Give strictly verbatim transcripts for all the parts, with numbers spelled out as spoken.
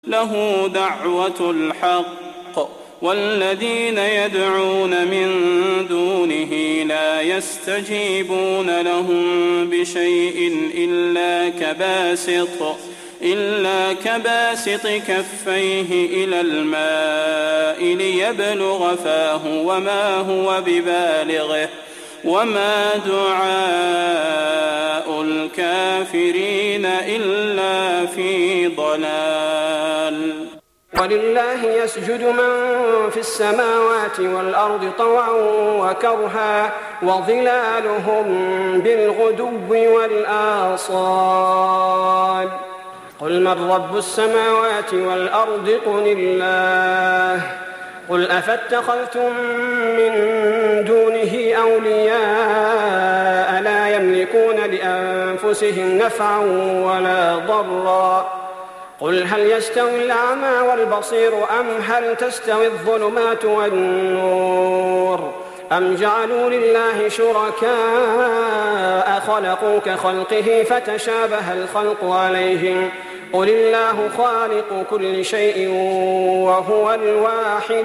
له دعوة الحق والذين يدعون من دونه لا يستجيبون لهم بشيء إلا كباسط إلا كباسط كفيه إلى الماء ليبلغ فاه وما هو ببالغه وما دعاء الكافرين إلا في ضلال. ولله يسجد من في السماوات والأرض طوعا وكرها وظلالهم بالغدو والآصال. قل من رب السماوات والأرض قل الله. قل أفاتخذتم من دونه أولياء لا يملكون لأنفسهم نفعا ولا ضرا. قل هل يستوي الأعمى والبصير أم هل تستوي الظلمات والنور أم جعلوا لله شركاء خلقوا كخلقه فتشابه الخلق عليهم قل الله خالق كل شيء وهو الواحد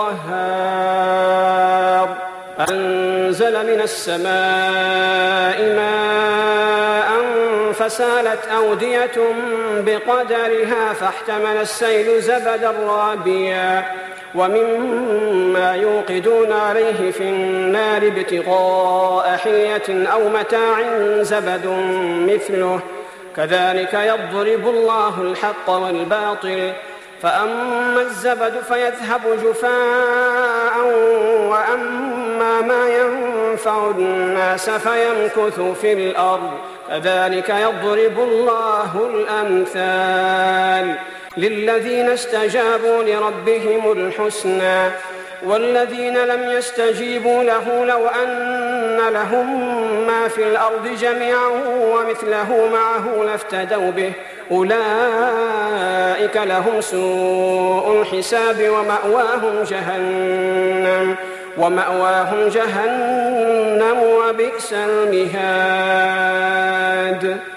القهار. أنزل من السماء ماء فسالت أودية بقدرها فاحتمل السيل زبدا رابيا ومما يوقدون عليه في النار ابتغاء حلية أو متاع زبد مثله كذلك يضرب الله الحق والباطل فأما الزبد فيذهب جفاء وأما ما ينفع الناس فيمكث في الأرض كذلك يضرب الله الأمثال. للذين استجابوا لربهم الحسنى والذين لم يستجيبوا له لو أن لهم ما في الأرض جميعا ومثله معه لافتدوا به أولئك لهم سوء الحساب ومأواهم جهنم ومأواهم جهنم وبئس المهاد.